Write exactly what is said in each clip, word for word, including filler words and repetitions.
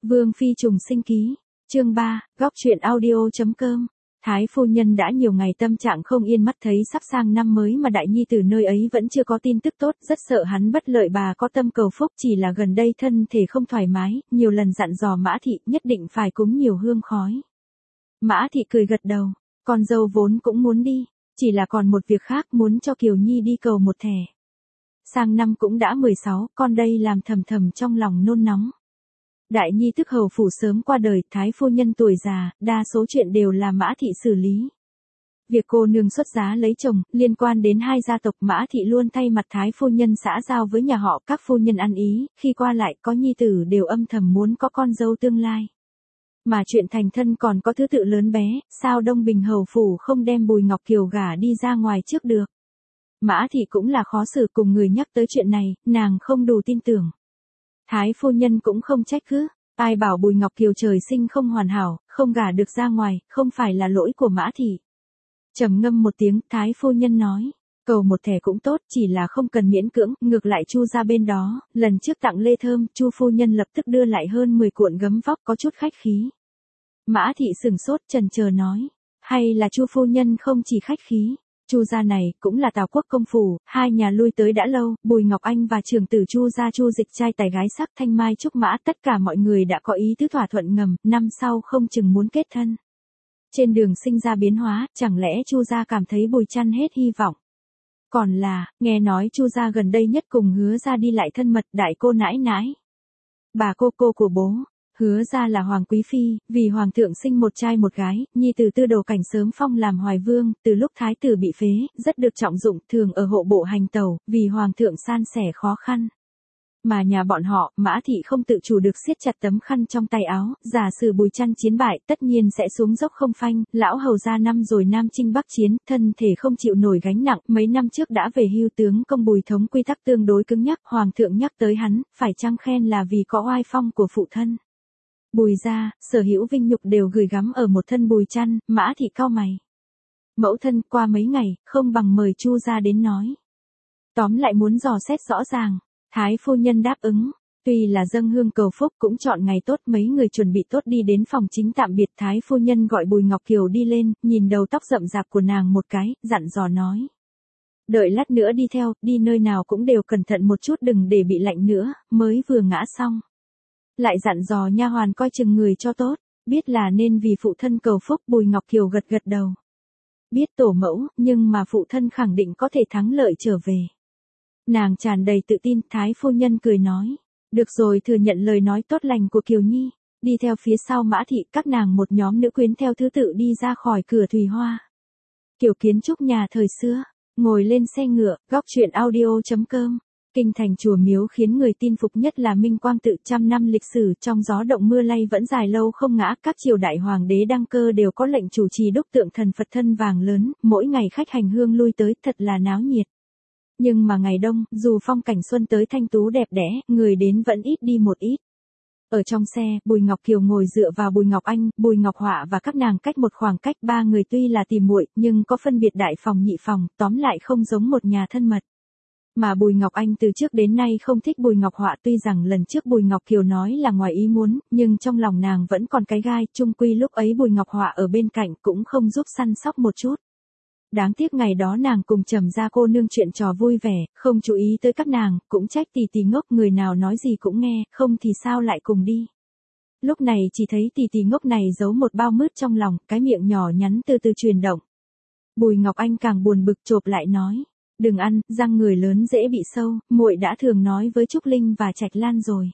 Vương phi trùng sinh ký, chương ba, góc truyện audio.com. Thái phu nhân đã nhiều ngày tâm trạng không yên, mắt thấy sắp sang năm mới mà đại nhi từ nơi ấy vẫn chưa có tin tức tốt, rất sợ hắn bất lợi, bà có tâm cầu phúc, chỉ là gần đây thân thể không thoải mái, nhiều lần dặn dò Mã thị nhất định phải cúng nhiều hương khói. Mã thị cười gật đầu, con dâu vốn cũng muốn đi, chỉ là còn một việc khác, muốn cho Kiều Nhi đi cầu một thẻ. Sang năm cũng đã mười sáu, con đây làm thầm thầm trong lòng nôn nóng. Đại nhi tức hầu phủ sớm qua đời, thái phu nhân tuổi già, đa số chuyện đều là Mã thị xử lý. Việc cô nương xuất giá lấy chồng, liên quan đến hai gia tộc, Mã thị luôn thay mặt thái phu nhân xã giao với nhà họ, các phu nhân ăn ý, khi qua lại có nhi tử đều âm thầm muốn có con dâu tương lai. Mà chuyện thành thân còn có thứ tự lớn bé, sao Đông Bình hầu phủ không đem Bùi Ngọc Kiều gả đi ra ngoài trước được. Mã thị cũng là khó xử, cùng người nhắc tới chuyện này, nàng không đủ tin tưởng. Thái phu nhân cũng không trách cứ, ai bảo Bùi Ngọc Kiều trời sinh không hoàn hảo, không gả được ra ngoài, không phải là lỗi của Mã thị. Trầm ngâm một tiếng, thái phu nhân nói, cầu một thẻ cũng tốt, chỉ là không cần miễn cưỡng, ngược lại Chu ra bên đó, lần trước tặng lê thơm, Chu phu nhân lập tức đưa lại hơn mười cuộn gấm vóc, có chút khách khí. Mã thị sừng sốt, chần chờ nói, hay là Chu phu nhân không chỉ khách khí. Chu gia này cũng là Tào quốc công phủ, hai nhà lui tới đã lâu, Bùi Ngọc Anh và trưởng tử Chu gia Chu Dịch trai tài gái sắc, Thanh Mai Trúc Mã, tất cả mọi người đã có ý tứ thỏa thuận ngầm, năm sau không chừng muốn kết thân. Trên đường sinh ra biến hóa, chẳng lẽ Chu gia cảm thấy Bùi Chăn hết hy vọng? Còn là, nghe nói Chu gia gần đây nhất cùng Hứa gia đi lại thân mật, đại cô nãi nãi, bà cô cô của bố. Hứa ra là hoàng quý phi, vì hoàng thượng sinh một trai một gái, nhi tử Tư Đồ Cảnh sớm phong làm hoài vương, từ lúc thái tử bị phế, rất được trọng dụng, thường ở hộ bộ hành tẩu, vì hoàng thượng san sẻ khó khăn. Mà nhà bọn họ, Mã thị không tự chủ được siết chặt tấm khăn trong tay áo, giả sử Bùi Chăn chiến bại, tất nhiên sẽ xuống dốc không phanh, lão hầu ra năm rồi Nam chinh Bắc chiến, thân thể không chịu nổi gánh nặng, mấy năm trước đã về hưu, tướng công Bùi thống quy tắc tương đối cứng nhắc, hoàng thượng nhắc tới hắn, phải chăng khen là vì có oai phong của phụ thân. Bùi gia, sở hữu vinh nhục đều gửi gắm ở một thân Bùi Chăn, Mã thị cau mày. Mẫu thân, qua mấy ngày, không bằng mời Chu gia đến nói. Tóm lại muốn dò xét rõ ràng, thái phu nhân đáp ứng, tuy là dâng hương cầu phúc cũng chọn ngày tốt, mấy người chuẩn bị tốt đi đến phòng chính tạm biệt, thái phu nhân gọi Bùi Ngọc Kiều đi lên, nhìn đầu tóc rậm rạp của nàng một cái, dặn dò nói. Đợi lát nữa đi theo, đi nơi nào cũng đều cẩn thận một chút, đừng để bị lạnh nữa, mới vừa ngã xong. Lại dặn dò nha hoàn coi chừng người cho tốt, biết là nên vì phụ thân cầu phúc. Bùi Ngọc Kiều gật gật đầu. Biết tổ mẫu, nhưng mà phụ thân khẳng định có thể thắng lợi trở về. Nàng tràn đầy tự tin, thái phu nhân cười nói. Được rồi, thừa nhận lời nói tốt lành của Kiều Nhi. Đi theo phía sau Mã thị, các nàng một nhóm nữ quyến theo thứ tự đi ra khỏi cửa Thùy Hoa. Kiểu kiến trúc nhà thời xưa, ngồi lên xe ngựa, góc truyện audio.com. Kinh thành chùa miếu khiến người tin phục nhất là Minh Quang tự, trăm năm lịch sử trong gió động mưa lay vẫn dài lâu không ngã, các triều đại hoàng đế đăng cơ đều có lệnh chủ trì đúc tượng thần Phật thân vàng lớn, mỗi ngày khách hành hương lui tới, thật là náo nhiệt. Nhưng mà ngày đông, dù phong cảnh xuân tới thanh tú đẹp đẽ, người đến vẫn ít đi một ít. Ở trong xe, Bùi Ngọc Kiều ngồi dựa vào Bùi Ngọc Anh, Bùi Ngọc Họa và các nàng cách một khoảng cách, ba người tuy là tỉ muội nhưng có phân biệt đại phòng nhị phòng, tóm lại không giống một nhà thân mật. Mà Bùi Ngọc Anh từ trước đến nay không thích Bùi Ngọc Họa, tuy rằng lần trước Bùi Ngọc Kiều nói là ngoài ý muốn, nhưng trong lòng nàng vẫn còn cái gai, chung quy lúc ấy Bùi Ngọc Họa ở bên cạnh cũng không giúp săn sóc một chút. Đáng tiếc ngày đó nàng cùng Trầm gia cô nương chuyện trò vui vẻ, không chú ý tới các nàng, cũng trách tì tì ngốc, người nào nói gì cũng nghe, không thì sao lại cùng đi. Lúc này chỉ thấy tì tì ngốc này giấu một bao mứt trong lòng, cái miệng nhỏ nhắn từ từ chuyển động. Bùi Ngọc Anh càng buồn bực chộp lại nói. Đừng ăn, răng người lớn dễ bị sâu, muội đã thường nói với Trúc Linh và Trạch Lan rồi.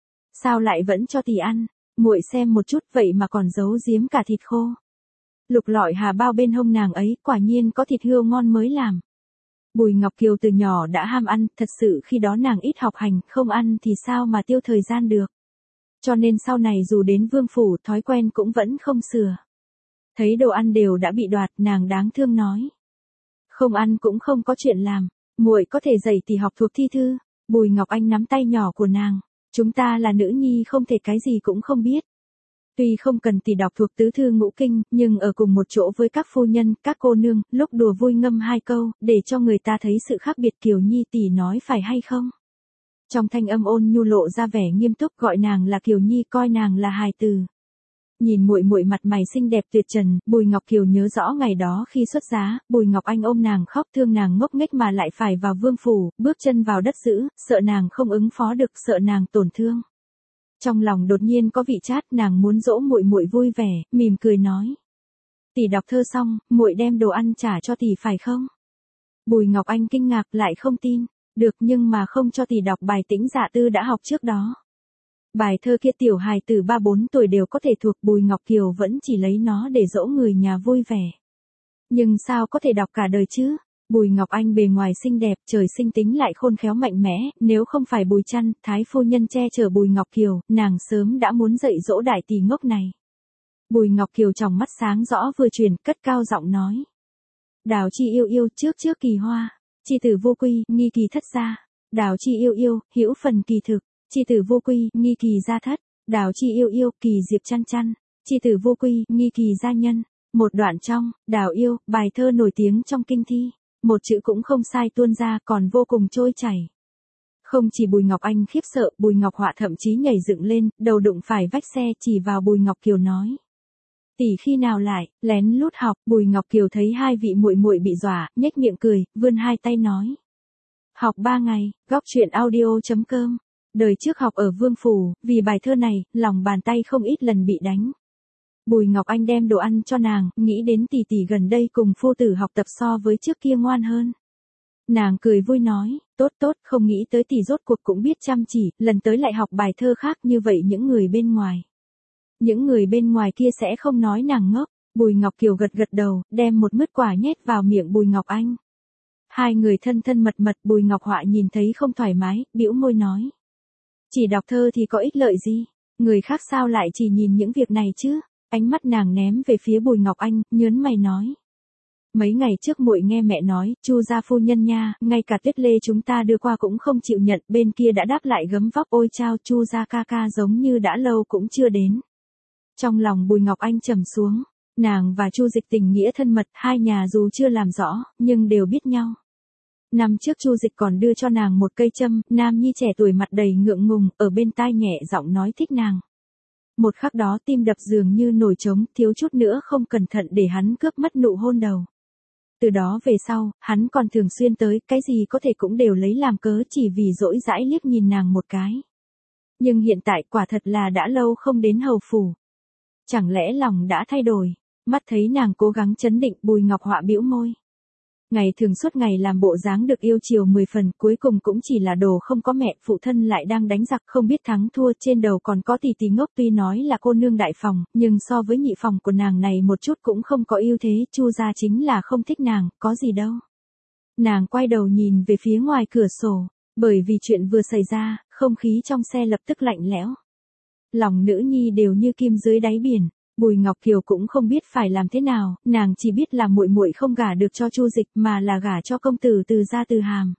Sao lại vẫn cho tỷ ăn? Muội xem một chút, vậy mà còn giấu giếm cả thịt khô. Lục lọi hà bao bên hông nàng ấy, quả nhiên có thịt hươu ngon mới làm. Bùi Ngọc Kiều từ nhỏ đã ham ăn, thật sự khi đó nàng ít học hành, không ăn thì sao mà tiêu thời gian được. Cho nên sau này dù đến vương phủ, thói quen cũng vẫn không sửa. Thấy đồ ăn đều đã bị đoạt, nàng đáng thương nói. Không ăn cũng không có chuyện làm, muội có thể dạy tỷ học thuộc thi thư. Bùi Ngọc Anh nắm tay nhỏ của nàng, chúng ta là nữ nhi không thể cái gì cũng không biết. Tuy không cần tỷ đọc thuộc tứ thư ngũ kinh, nhưng ở cùng một chỗ với các phu nhân, các cô nương, lúc đùa vui ngâm hai câu, để cho người ta thấy sự khác biệt. Kiều Nhi tỷ nói phải hay không? Trong thanh âm ôn nhu lộ ra vẻ nghiêm túc, gọi nàng là Kiều Nhi, coi nàng là hài từ. Nhìn muội muội mặt mày xinh đẹp tuyệt trần, Bùi Ngọc Kiều nhớ rõ ngày đó khi xuất giá, Bùi Ngọc Anh ôm nàng khóc thương nàng ngốc nghếch mà lại phải vào vương phủ, bước chân vào đất dữ, sợ nàng không ứng phó được, sợ nàng tổn thương. Trong lòng đột nhiên có vị chát, nàng muốn dỗ muội muội vui vẻ, mỉm cười nói: "Tỷ đọc thơ xong, muội đem đồ ăn trả cho tỷ phải không?" Bùi Ngọc Anh kinh ngạc lại không tin, "Được, nhưng mà không cho tỷ đọc bài Tĩnh Dạ Tư đã học trước đó." Bài thơ kia tiểu hài từ ba bốn tuổi đều có thể thuộc, Bùi Ngọc Kiều vẫn chỉ lấy nó để dỗ người nhà vui vẻ. Nhưng sao có thể đọc cả đời chứ? Bùi Ngọc Anh bề ngoài xinh đẹp, trời sinh tính lại khôn khéo mạnh mẽ, nếu không phải Bùi Trăn, thái phu nhân che chở Bùi Ngọc Kiều, nàng sớm đã muốn dạy dỗ đại tỷ ngốc này. Bùi Ngọc Kiều tròng mắt sáng rõ vừa chuyển, cất cao giọng nói: "Đào chi yêu yêu, trước trước kỳ hoa, chi tử vô quy, nghi kỳ thất gia. Đào chi yêu yêu, hữu phần kỳ thực, chi tử vô quy, nghi kỳ gia thất. Đào chi yêu yêu, kỳ diệp chăn chăn, chi tử vô quy, nghi kỳ gia nhân." Một đoạn trong Đào yêu, bài thơ nổi tiếng trong kinh thi, một chữ cũng không sai tuôn ra, còn vô cùng trôi chảy. Không chỉ Bùi Ngọc Anh khiếp sợ, Bùi Ngọc Họa thậm chí nhảy dựng lên, đầu đụng phải vách xe, chỉ vào Bùi Ngọc Kiều nói: "Tỷ khi nào lại lén lút học?" Bùi Ngọc Kiều thấy hai vị muội muội bị dọa, nhếch miệng cười, vươn hai tay nói: "Học ba ngày." Góc truyện audio chấm com. Đời trước học ở Vương phủ, vì bài thơ này, lòng bàn tay không ít lần bị đánh. Bùi Ngọc Anh đem đồ ăn cho nàng, nghĩ đến tỷ tỷ gần đây cùng phu tử học tập so với trước kia ngoan hơn. Nàng cười vui nói: "Tốt tốt, không nghĩ tới tỷ rốt cuộc cũng biết chăm chỉ, lần tới lại học bài thơ khác như vậy những người bên ngoài. Những người bên ngoài kia sẽ không nói nàng ngốc." Bùi Ngọc Kiều gật gật đầu, đem một mứt quả nhét vào miệng Bùi Ngọc Anh. Hai người thân thân mật mật, Bùi Ngọc Họa nhìn thấy không thoải mái, bĩu môi nói: "Chỉ đọc thơ thì có ích lợi gì? Người khác sao lại chỉ nhìn những việc này chứ?" Ánh mắt nàng ném về phía Bùi Ngọc Anh, nhớn mày nói: "Mấy ngày trước muội nghe mẹ nói, Chu gia phu nhân nha, ngay cả tuyết lê chúng ta đưa qua cũng không chịu nhận, bên kia đã đáp lại gấm vóc, ôi chao, Chu gia ca ca giống như đã lâu cũng chưa đến." Trong lòng Bùi Ngọc Anh trầm xuống, nàng và Chu Dịch tình nghĩa thân mật, hai nhà dù chưa làm rõ, nhưng đều biết nhau. Năm trước Chu Dịch còn đưa cho nàng một cây châm, nam nhi trẻ tuổi mặt đầy ngượng ngùng, ở bên tai nhẹ giọng nói thích nàng. Một khắc đó tim đập dường như nổi trống, thiếu chút nữa không cẩn thận để hắn cướp mất nụ hôn đầu. Từ đó về sau, hắn còn thường xuyên tới, cái gì có thể cũng đều lấy làm cớ chỉ vì dỗi dãi liếc nhìn nàng một cái. Nhưng hiện tại quả thật là đã lâu không đến hầu phủ. Chẳng lẽ lòng đã thay đổi? Mắt thấy nàng cố gắng trấn định, Bùi Ngọc Họa bĩu môi. Ngày thường suốt ngày làm bộ dáng được yêu chiều mười phần, cuối cùng cũng chỉ là đồ không có mẹ, phụ thân lại đang đánh giặc không biết thắng thua, trên đầu còn có tỷ tỷ ngốc, tuy nói là cô nương đại phòng, nhưng so với nhị phòng của nàng này một chút cũng không có ưu thế, Chu gia chính là không thích nàng, có gì đâu. Nàng quay đầu nhìn về phía ngoài cửa sổ, bởi vì chuyện vừa xảy ra, không khí trong xe lập tức lạnh lẽo. Lòng nữ nhi đều như kim dưới đáy biển. Bùi Ngọc Kiều cũng không biết phải làm thế nào, nàng chỉ biết là muội muội không gả được cho Chu Dịch mà là gả cho công tử Từ gia Từ Hàm.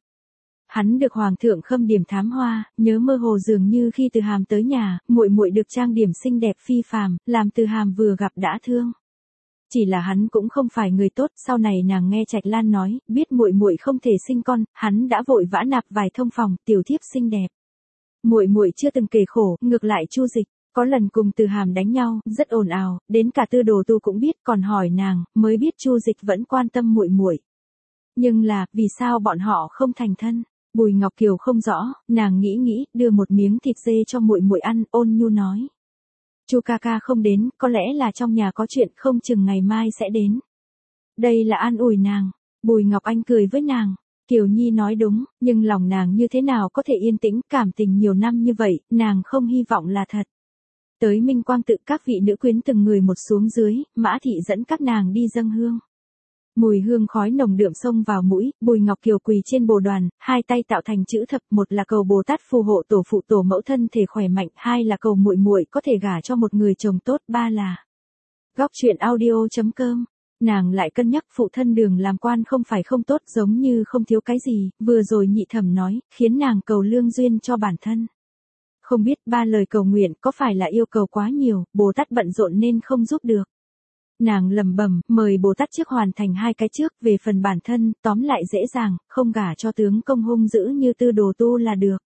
Hắn được hoàng thượng khâm điểm thám hoa, nhớ mơ hồ dường như khi Từ Hàm tới nhà, muội muội được trang điểm xinh đẹp phi phàm, làm Từ Hàm vừa gặp đã thương. Chỉ là hắn cũng không phải người tốt, sau này nàng nghe Trạch Lan nói, biết muội muội không thể sinh con, hắn đã vội vã nạp vài thông phòng, tiểu thiếp xinh đẹp. Muội muội chưa từng kể khổ, ngược lại Chu Dịch có lần cùng Từ Hàm đánh nhau, rất ồn ào, đến cả Tư Đồ Tu cũng biết, còn hỏi nàng, mới biết Chu Dịch vẫn quan tâm muội muội. Nhưng là, vì sao bọn họ không thành thân? Bùi Ngọc Kiều không rõ, nàng nghĩ nghĩ, đưa một miếng thịt dê cho muội muội ăn, ôn nhu nói: "Chu ca ca không đến, có lẽ là trong nhà có chuyện, không chừng ngày mai sẽ đến." Đây là an ủi nàng. Bùi Ngọc Anh cười với nàng. Kiều Nhi nói đúng, nhưng lòng nàng như thế nào có thể yên tĩnh, cảm tình nhiều năm như vậy, nàng không hy vọng là thật. Tới Minh Quang tự, các vị nữ quyến từng người một xuống dưới, Mã Thị dẫn các nàng đi dâng hương. Mùi hương khói nồng đượm xông vào mũi, Bùi Ngọc Kiều quỳ trên bồ đoàn, hai tay tạo thành chữ thập, một là cầu Bồ Tát phù hộ tổ phụ tổ mẫu thân thể khỏe mạnh, hai là cầu muội muội có thể gả cho một người chồng tốt, ba là Góc truyện audio chấm com. Nàng lại cân nhắc phụ thân Đường làm quan không phải không tốt, giống như không thiếu cái gì, vừa rồi nhị thẩm nói, khiến nàng cầu lương duyên cho bản thân. Không biết ba lời cầu nguyện có phải là yêu cầu quá nhiều, Bồ Tát bận rộn nên không giúp được. Nàng lẩm bẩm, mời Bồ Tát trước hoàn thành hai cái trước, về phần bản thân, tóm lại dễ dàng, không gả cho tướng công hung dữ như Tư Đồ Tu là được.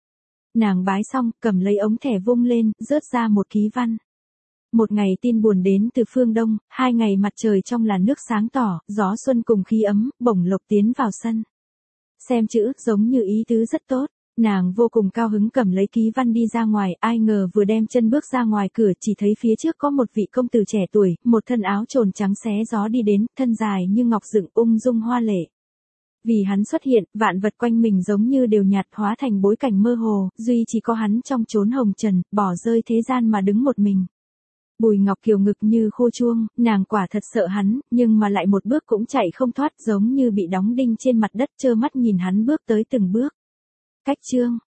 Nàng bái xong, cầm lấy ống thẻ vung lên, rớt ra một ký văn. Một ngày tin buồn đến từ phương Đông, hai ngày mặt trời trong làn nước sáng tỏ, gió xuân cùng khí ấm, bổng lộc tiến vào sân. Xem chữ, giống như ý tứ rất tốt. Nàng vô cùng cao hứng cầm lấy ký văn đi ra ngoài, ai ngờ vừa đem chân bước ra ngoài cửa chỉ thấy phía trước có một vị công tử trẻ tuổi, một thân áo trồn trắng xé gió đi đến, thân dài như ngọc dựng ung dung hoa lệ. Vì hắn xuất hiện, vạn vật quanh mình giống như đều nhạt hóa thành bối cảnh mơ hồ, duy chỉ có hắn trong chốn hồng trần, bỏ rơi thế gian mà đứng một mình. Bùi Ngọc Kiều ngực như khô chuông, nàng quả thật sợ hắn, nhưng mà lại một bước cũng chạy không thoát giống như bị đóng đinh trên mặt đất trơ mắt nhìn hắn bước tới từng bước. Cách chương